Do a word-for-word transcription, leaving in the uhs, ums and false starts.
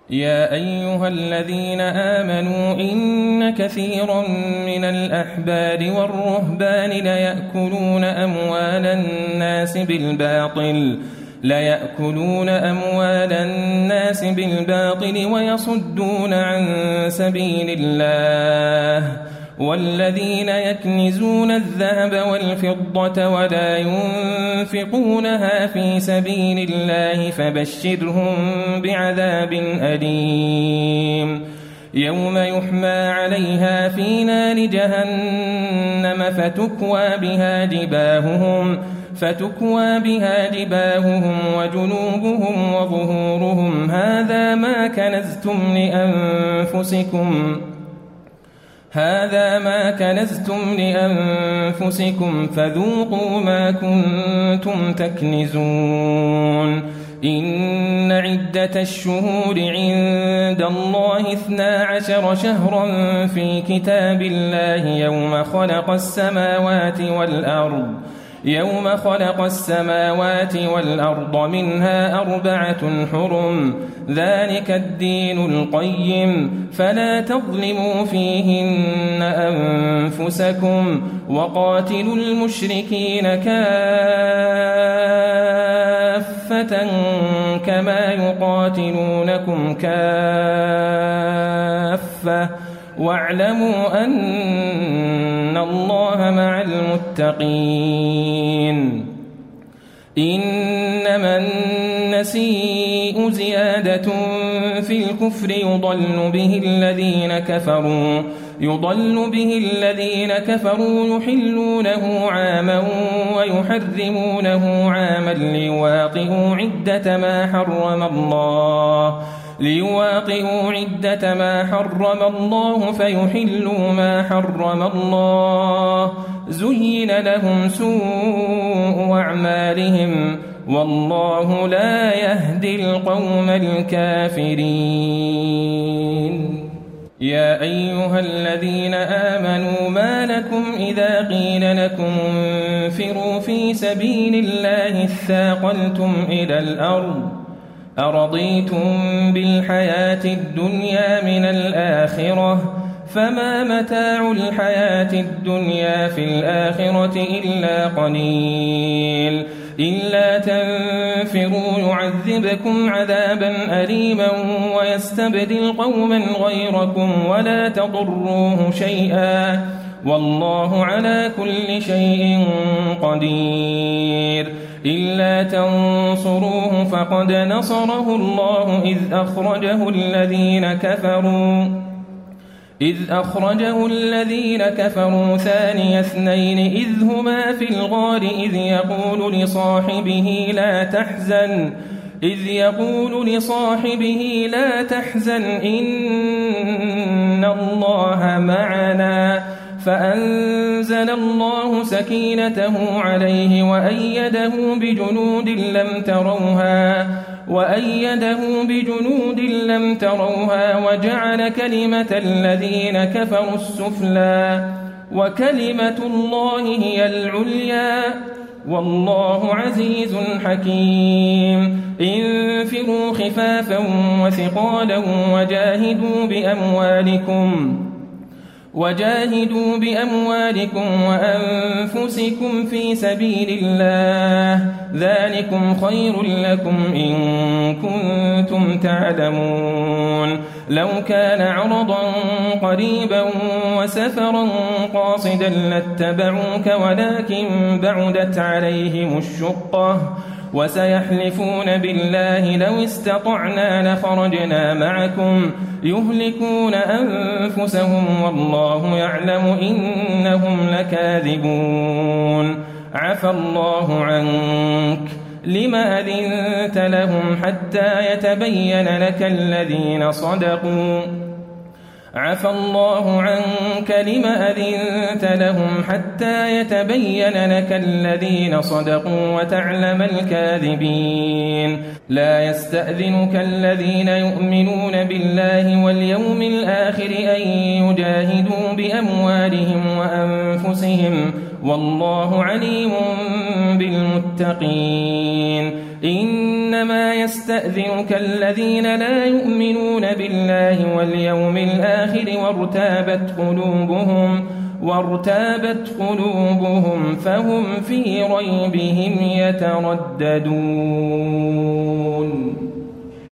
يا أيها الذين آمنوا إن كثيرا من الأحبار والرهبان ليأكلون أموال الناس بالباطل ليأكلون أموال الناس بالباطل ويصدون عن سبيل الله والذين يكنزون الذهب والفضة ولا ينفقونها في سبيل الله فبشرهم بعذاب أليم يوم يحمى عليها في نار جهنم فتكوى بها جباههم فتكوى بها جباههم وجنوبهم وظهورهم هذا ما كنزتم لأنفسكم هذا ما كنزتم لأنفسكم فذوقوا ما كنتم تكنزون إن عدة الشهور عند الله اثنا عشر شهرا في كتاب الله يوم خلق السماوات والأرض يوم خلق السماوات والأرض منها أربعة حرم ذلك الدين القيم فلا تظلموا فيهن أنفسكم وقاتلوا المشركين كافة كما يقاتلونكم كافة واعلموا أن الله مع المتقين إنما النسيء زيادة في الكفر يضل به الذين كفروا يضل به الذين كفروا يحلونه عاما ويحرمونه عاما ليواطئوا عدة ما حرم الله ليواطئوا عدة ما حرم الله فيحلوا ما حرم الله زين لهم سوء أعمالهم والله لا يهدي القوم الكافرين يا أيها الذين آمنوا ما لكم إذا قيل لكم انفروا في سبيل الله اثاقلتم إلى الأرض أرضيتم بالحياة الدنيا من الآخرة فما متاع الحياة الدنيا في الآخرة إلا قليل إلا تنفروا يعذبكم عذابا أليما ويستبدل قوما غيركم ولا تضروه شيئا والله على كل شيء قدير إلا تنصروه فقد نصره الله إذ أخرجه الذين كفروا إذ أخرجه الذين كفروا ثاني اثنين إذ هما في الغار إذ يقول لصاحبه لا تحزن إذ يقول لصاحبه لا تحزن إن الله معنا فأنزل الله سكينته عليه وأيده بجنود لم تروها وأيده بجنود لم تروها وجعل كلمة الذين كفروا السفلى وكلمة الله هي العليا والله عزيز حكيم انفروا خفافا وثقالا وجاهدوا بأموالكم وجاهدوا بأموالكم وأنفسكم في سبيل الله ذلكم خير لكم إن كنتم تعلمون لو كان عرضا قريبا وسفرا قاصدا لاتبعوك ولكن بعدت عليهم الشقة وسيحلفون بالله لو استطعنا لخرجنا معكم يهلكون أنفسهم والله يعلم إنهم لكاذبون عفى الله عنك لم أذنت لهم حتى يتبين لك الذين صدقوا عفى الله عنك لم أذنت لهم حتى يتبين لك الذين صدقوا وتعلم الكاذبين لا يستأذنك الذين يؤمنون بالله واليوم الآخر أن يجاهدوا بأموالهم وأنفسهم والله عليم بالمتقين إنما يستأذنك الذين لا يؤمنون بالله واليوم الآخر وارتابت قلوبهم وارتابت قلوبهم فهم في ريبهم يترددون